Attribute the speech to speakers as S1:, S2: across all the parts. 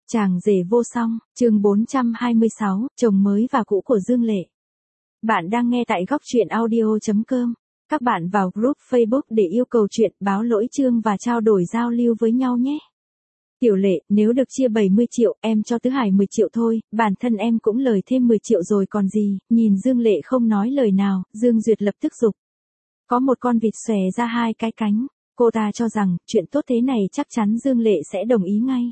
S1: Chàng rể vô song, chương 426, chồng mới và cũ của Dương Lệ. Bạn đang nghe tại góc truyện audio.com. Các bạn vào group Facebook để yêu cầu chuyện, báo lỗi chương và trao đổi giao lưu với nhau nhé. Tiểu Lệ, nếu được chia 70 triệu, em cho Tứ Hải 10 triệu thôi, bản thân em cũng lời thêm 10 triệu rồi còn gì. Nhìn Dương Lệ không nói lời nào, Dương Duyệt lập tức giục. Có một con vịt xòe ra hai cái cánh, cô ta cho rằng, chuyện tốt thế này chắc chắn Dương Lệ sẽ đồng ý ngay.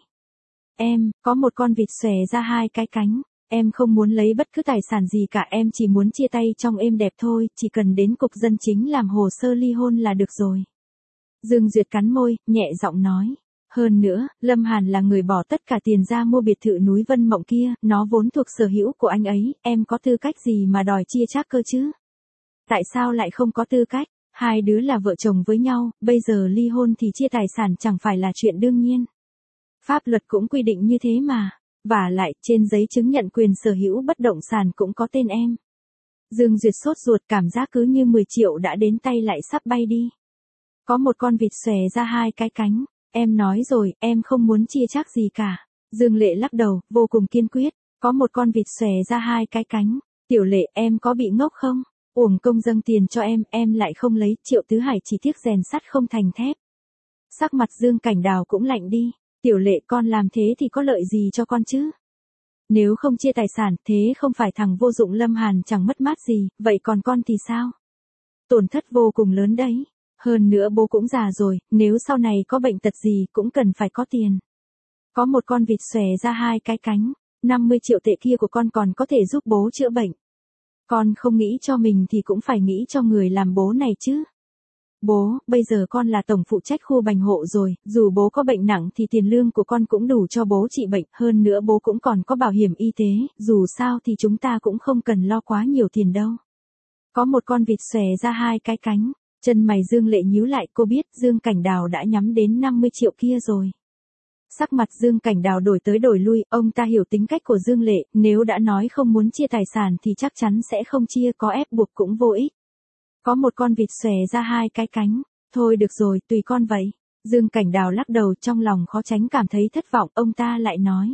S1: Em, có một con vịt xòe ra hai cái cánh, em không muốn lấy bất cứ tài sản gì cả, em chỉ muốn chia tay trong êm đẹp thôi, chỉ cần đến cục dân chính làm hồ sơ ly hôn là được rồi. Dương Duyệt cắn môi, nhẹ giọng nói. Hơn nữa, Lâm Hàn là người bỏ tất cả tiền ra mua biệt thự núi Vân Mộng kia, nó vốn thuộc sở hữu của anh ấy, em có tư cách gì mà đòi chia chác cơ chứ? Tại sao lại không có tư cách? Hai đứa là vợ chồng với nhau, bây giờ ly hôn thì chia tài sản chẳng phải là chuyện đương nhiên. Pháp luật cũng quy định như thế mà, vả lại, trên giấy chứng nhận quyền sở hữu bất động sản cũng có tên em. Dương Duyệt sốt ruột, cảm giác cứ như 10 triệu đã đến tay lại sắp bay đi. Có một con vịt xòe ra hai cái cánh, em nói rồi, em không muốn chia chác gì cả. Dương Lệ lắc đầu, vô cùng kiên quyết, có một con vịt xòe ra hai cái cánh. Tiểu Lệ, em có bị ngốc không? Uổng công dâng tiền cho em lại không lấy. Triệu Tứ Hải chỉ tiếc rèn sắt không thành thép. Sắc mặt Dương Cảnh Đào cũng lạnh đi. Tiểu Lệ, con làm thế thì có lợi gì cho con chứ? Nếu không chia tài sản, thế không phải thằng vô dụng Lâm Hàn chẳng mất mát gì, vậy còn con thì sao? Tổn thất vô cùng lớn đấy. Hơn nữa bố cũng già rồi, nếu sau này có bệnh tật gì cũng cần phải có tiền. Có một con vịt xòe ra hai cái cánh, 50 triệu tệ kia của con còn có thể giúp bố chữa bệnh. Con không nghĩ cho mình thì cũng phải nghĩ cho người làm bố này chứ. Bố, bây giờ con là tổng phụ trách khu bành hộ rồi, dù bố có bệnh nặng thì tiền lương của con cũng đủ cho bố trị bệnh, hơn nữa bố cũng còn có bảo hiểm y tế, dù sao thì chúng ta cũng không cần lo quá nhiều tiền đâu. Có một con vịt xòe ra hai cái cánh, chân mày Dương Lệ nhíu lại, cô biết Dương Cảnh Đào đã nhắm đến 50 triệu kia rồi. Sắc mặt Dương Cảnh Đào đổi tới đổi lui, ông ta hiểu tính cách của Dương Lệ, nếu đã nói không muốn chia tài sản thì chắc chắn sẽ không chia, có ép buộc cũng vô ích. Có một con vịt xòe ra hai cái cánh, thôi được rồi, tùy con vậy. Dương Cảnh Đào lắc đầu, trong lòng khó tránh cảm thấy thất vọng, ông ta lại nói.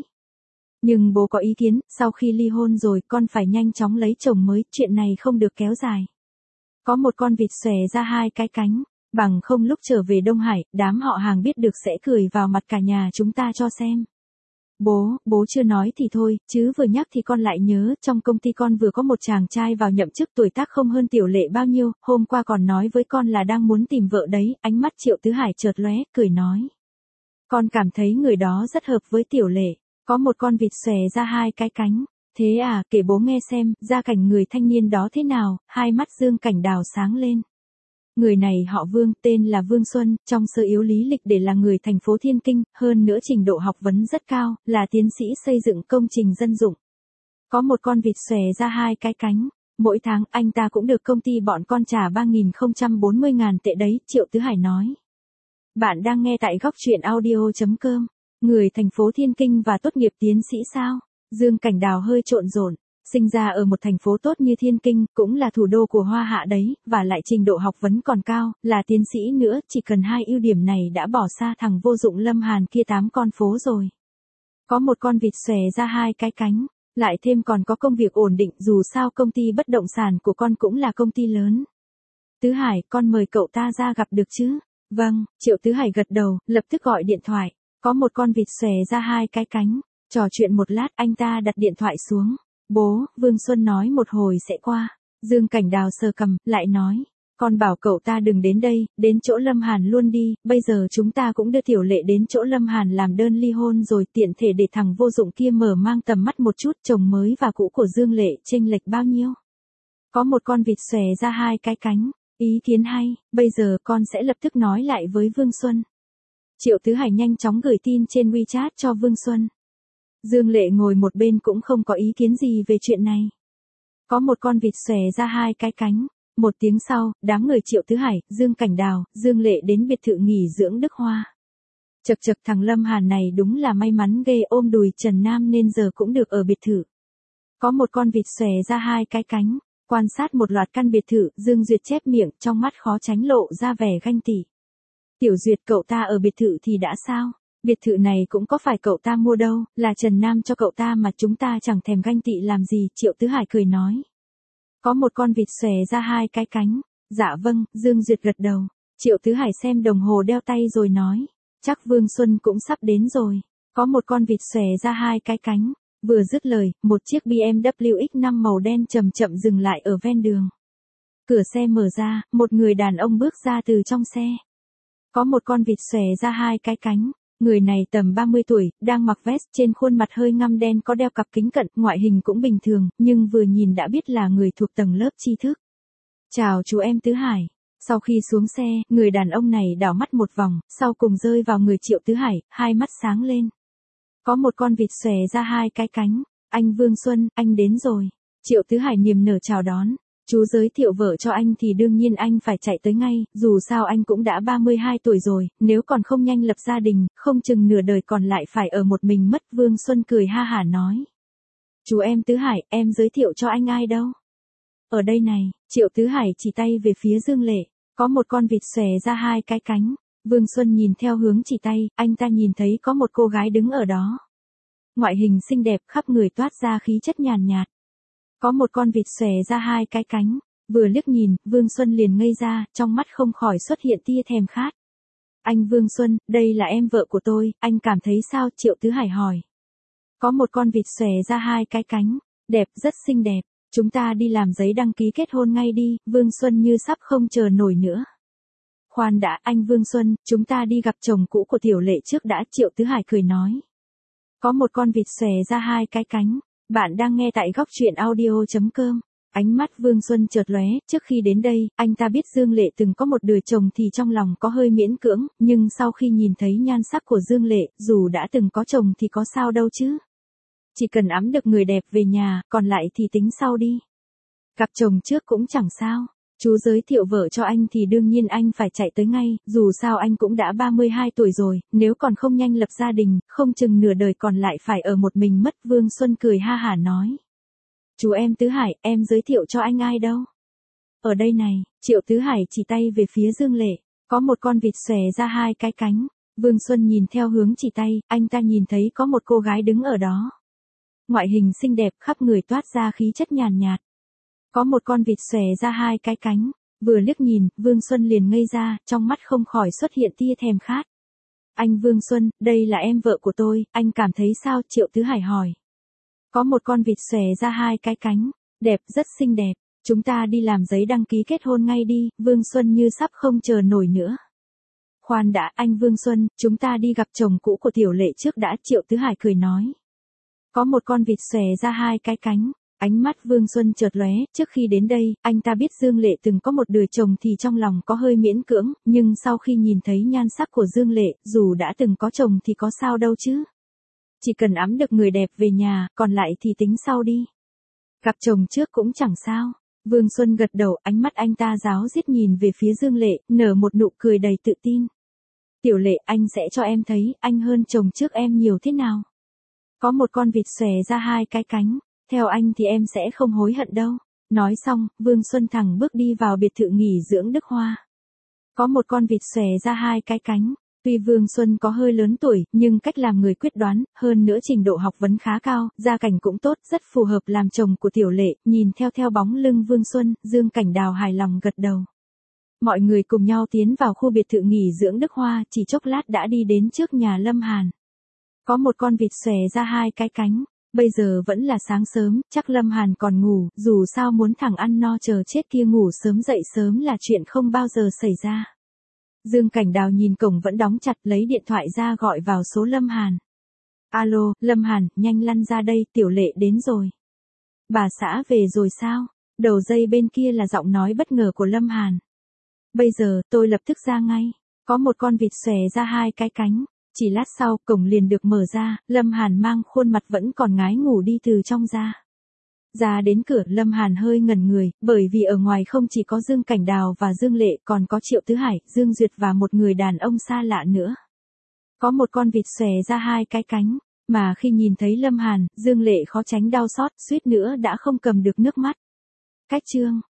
S1: Nhưng bố có ý kiến, sau khi ly hôn rồi con phải nhanh chóng lấy chồng mới, chuyện này không được kéo dài. Có một con vịt xòe ra hai cái cánh, bằng không lúc trở về Đông Hải, đám họ hàng biết được sẽ cười vào mặt cả nhà chúng ta cho xem. Bố chưa nói thì thôi, chứ vừa nhắc thì con lại nhớ, trong công ty con vừa có một chàng trai vào nhậm chức tuổi tác không hơn Tiểu Lệ bao nhiêu, hôm qua còn nói với con là đang muốn tìm vợ đấy, ánh mắt Triệu Tứ Hải chợt lóe, cười nói. Con cảm thấy người đó rất hợp với Tiểu Lệ, có một con vịt xòe ra hai cái cánh. Thế à, kể bố nghe xem, gia cảnh người thanh niên đó thế nào, hai mắt Dương Cảnh Đào sáng lên. Người này họ Vương, tên là Vương Xuân, trong sơ yếu lý lịch để là người thành phố Thiên Kinh, hơn nữa trình độ học vấn rất cao, là tiến sĩ xây dựng công trình dân dụng. Có một con vịt xòe ra hai cái cánh, mỗi tháng anh ta cũng được công ty bọn con trả 3.040.000 tệ đấy, Triệu Tứ Hải nói. Bạn đang nghe tại góc truyện audio.com, người thành phố Thiên Kinh và tốt nghiệp tiến sĩ sao? Dương Cảnh Đào hơi trộn rộn. Sinh ra ở một thành phố tốt như Thiên Kinh, cũng là thủ đô của Hoa Hạ đấy, và lại trình độ học vấn còn cao, là tiến sĩ nữa, chỉ cần hai ưu điểm này đã bỏ xa thằng vô dụng Lâm Hàn kia 8 con phố rồi. Có một con vịt xòe ra hai cái cánh, lại thêm còn có công việc ổn định, dù sao công ty bất động sản của con cũng là công ty lớn. Tứ Hải, con mời cậu ta ra gặp được chứ? Vâng, Triệu Tứ Hải gật đầu, lập tức gọi điện thoại. Có một con vịt xòe ra hai cái cánh, trò chuyện một lát anh ta đặt điện thoại xuống. Bố, Vương Xuân nói một hồi sẽ qua. Dương Cảnh Đào sờ cằm, lại nói. Con bảo cậu ta đừng đến đây, đến chỗ Lâm Hàn luôn đi, bây giờ chúng ta cũng đưa Tiểu Lệ đến chỗ Lâm Hàn làm đơn ly hôn rồi, tiện thể để thằng vô dụng kia mở mang tầm mắt một chút, chồng mới và cũ của Dương Lệ chênh lệch bao nhiêu. Có một con vịt xòe ra hai cái cánh, ý kiến hay, bây giờ con sẽ lập tức nói lại với Vương Xuân. Triệu Tứ Hải nhanh chóng gửi tin trên WeChat cho Vương Xuân. Dương Lệ ngồi một bên cũng không có ý kiến gì về chuyện này. Có một con vịt xòe ra hai cái cánh. Một tiếng sau, đám người Triệu Tứ Hải, Dương Cảnh Đào, Dương Lệ đến biệt thự nghỉ dưỡng Đức Hoa. Chật chật, thằng Lâm Hàn này đúng là may mắn ghê, ôm đùi Trần Nam nên giờ cũng được ở biệt thự. Có một con vịt xòe ra hai cái cánh. Quan sát một loạt căn biệt thự, Dương Duyệt chép miệng, trong mắt khó tránh lộ ra vẻ ganh tị. Tiểu Duyệt, cậu ta ở biệt thự thì đã sao? Biệt thự này cũng có phải cậu ta mua đâu, là Trần Nam cho cậu ta mà chúng ta chẳng thèm ganh tị làm gì, Triệu Tứ Hải cười nói. Có một con vịt xòe ra hai cái cánh. Dạ vâng, Dương Duyệt gật đầu. Triệu Tứ Hải xem đồng hồ đeo tay rồi nói. Chắc Vương Xuân cũng sắp đến rồi. Có một con vịt xòe ra hai cái cánh. Vừa dứt lời, một chiếc BMW X5 màu đen chậm chậm dừng lại ở ven đường. Cửa xe mở ra, một người đàn ông bước ra từ trong xe. Có một con vịt xòe ra hai cái cánh. Người này tầm 30 tuổi, đang mặc vest, trên khuôn mặt hơi ngăm đen, có đeo cặp kính cận, ngoại hình cũng bình thường, nhưng vừa nhìn đã biết là người thuộc tầng lớp tri thức. Chào chú em Tứ Hải. Sau khi xuống xe, người đàn ông này đảo mắt một vòng, sau cùng rơi vào người Triệu Tứ Hải, hai mắt sáng lên. Có một con vịt xòe ra hai cái cánh. Anh Vương Xuân, anh đến rồi. Triệu Tứ Hải niềm nở chào đón. Chú giới thiệu vợ cho anh thì đương nhiên anh phải chạy tới ngay, dù sao anh cũng đã 32 tuổi rồi, nếu còn không nhanh lập gia đình, không chừng nửa đời còn lại phải ở một mình mất. Vương Xuân cười ha hả nói. Chú em Tứ Hải, em giới thiệu cho anh ai đâu? Ở đây này, Triệu Tứ Hải chỉ tay về phía Dương Lệ, có một con vịt xòe ra hai cái cánh. Vương Xuân nhìn theo hướng chỉ tay, anh ta nhìn thấy có một cô gái đứng ở đó. Ngoại hình xinh đẹp, khắp người toát ra khí chất nhàn nhạt. Có một con vịt xòe ra hai cái cánh, vừa liếc nhìn, Vương Xuân liền ngây ra, trong mắt không khỏi xuất hiện tia thèm khát. Anh Vương Xuân, đây là em vợ của tôi, anh cảm thấy sao? Triệu Tứ Hải hỏi. Có một con vịt xòe ra hai cái cánh, đẹp, rất xinh đẹp, chúng ta đi làm giấy đăng ký kết hôn ngay đi, Vương Xuân như sắp không chờ nổi nữa. Khoan đã, anh Vương Xuân, chúng ta đi gặp chồng cũ của Tiểu Lệ trước đã, Triệu Tứ Hải cười nói. Có một con vịt xòe ra hai cái cánh. Bạn đang nghe tại góc truyện audio.com. Ánh mắt Vương Xuân chợt lóe, trước khi đến đây, anh ta biết Dương Lệ từng có một đời chồng thì trong lòng có hơi miễn cưỡng, nhưng sau khi nhìn thấy nhan sắc của Dương Lệ, dù đã từng có chồng thì có sao đâu chứ. Chỉ cần ẵm được người đẹp về nhà, còn lại thì tính sau đi. Gặp chồng trước cũng chẳng sao. Chú giới thiệu vợ cho anh thì đương nhiên anh phải chạy tới ngay, dù sao anh cũng đã 32 tuổi rồi, nếu còn không nhanh lập gia đình, không chừng nửa đời còn lại phải ở một mình mất. Vương Xuân cười ha hả nói. Chú em Tứ Hải, em giới thiệu cho anh ai đâu? Ở đây này, Triệu Tứ Hải chỉ tay về phía Dương Lệ, có một con vịt xòe ra hai cái cánh. Vương Xuân nhìn theo hướng chỉ tay, anh ta nhìn thấy có một cô gái đứng ở đó. Ngoại hình xinh đẹp, khắp người toát ra khí chất nhàn nhạt. Có một con vịt xòe ra hai cái cánh, vừa liếc nhìn, Vương Xuân liền ngây ra, trong mắt không khỏi xuất hiện tia thèm khát. Anh Vương Xuân, đây là em vợ của tôi, anh cảm thấy sao? Triệu Tứ Hải hỏi. Có một con vịt xòe ra hai cái cánh, đẹp, rất xinh đẹp, chúng ta đi làm giấy đăng ký kết hôn ngay đi, Vương Xuân như sắp không chờ nổi nữa. Khoan đã, anh Vương Xuân, chúng ta đi gặp chồng cũ của Tiểu Lệ trước đã, Triệu Tứ Hải cười nói. Có một con vịt xòe ra hai cái cánh. Ánh mắt Vương Xuân chợt lóe, trước khi đến đây, anh ta biết Dương Lệ từng có một đời chồng thì trong lòng có hơi miễn cưỡng, nhưng sau khi nhìn thấy nhan sắc của Dương Lệ, dù đã từng có chồng thì có sao đâu chứ. Chỉ cần ẵm được người đẹp về nhà, còn lại thì tính sau đi. Gặp chồng trước cũng chẳng sao. Vương Xuân gật đầu, ánh mắt anh ta ráo riết nhìn về phía Dương Lệ, nở một nụ cười đầy tự tin. Tiểu Lệ, anh sẽ cho em thấy, anh hơn chồng trước em nhiều thế nào. Có một con vịt xòe ra hai cái cánh. Theo anh thì em sẽ không hối hận đâu. Nói xong, Vương Xuân thẳng bước đi vào biệt thự nghỉ dưỡng Đức Hoa. Có một con vịt xòe ra hai cái cánh. Tuy Vương Xuân có hơi lớn tuổi, nhưng cách làm người quyết đoán, hơn nữa trình độ học vấn khá cao, gia cảnh cũng tốt, rất phù hợp làm chồng của Tiểu Lệ. Nhìn theo bóng lưng Vương Xuân, Dương Cảnh Đào hài lòng gật đầu. Mọi người cùng nhau tiến vào khu biệt thự nghỉ dưỡng Đức Hoa, chỉ chốc lát đã đi đến trước nhà Lâm Hàn. Có một con vịt xòe ra hai cái cánh. Bây giờ vẫn là sáng sớm, chắc Lâm Hàn còn ngủ, dù sao muốn thằng ăn no chờ chết kia ngủ sớm dậy sớm là chuyện không bao giờ xảy ra. Dương Cảnh Đào nhìn cổng vẫn đóng chặt, lấy điện thoại ra gọi vào số Lâm Hàn. Alo, Lâm Hàn, nhanh lăn ra đây, Tiểu Lệ đến rồi. Bà xã về rồi sao? Đầu dây bên kia là giọng nói bất ngờ của Lâm Hàn. Bây giờ, tôi lập tức ra ngay. Có một con vịt xòe ra hai cái cánh. Chỉ lát sau, cổng liền được mở ra, Lâm Hàn mang khuôn mặt vẫn còn ngái ngủ đi từ trong ra. Ra đến cửa, Lâm Hàn hơi ngẩn người, bởi vì ở ngoài không chỉ có Dương Cảnh Đào và Dương Lệ, còn có Triệu Tứ Hải, Dương Duyệt và một người đàn ông xa lạ nữa. Có một con vịt xòe ra hai cái cánh, mà khi nhìn thấy Lâm Hàn, Dương Lệ khó tránh đau xót, suýt nữa đã không cầm được nước mắt. Cách chương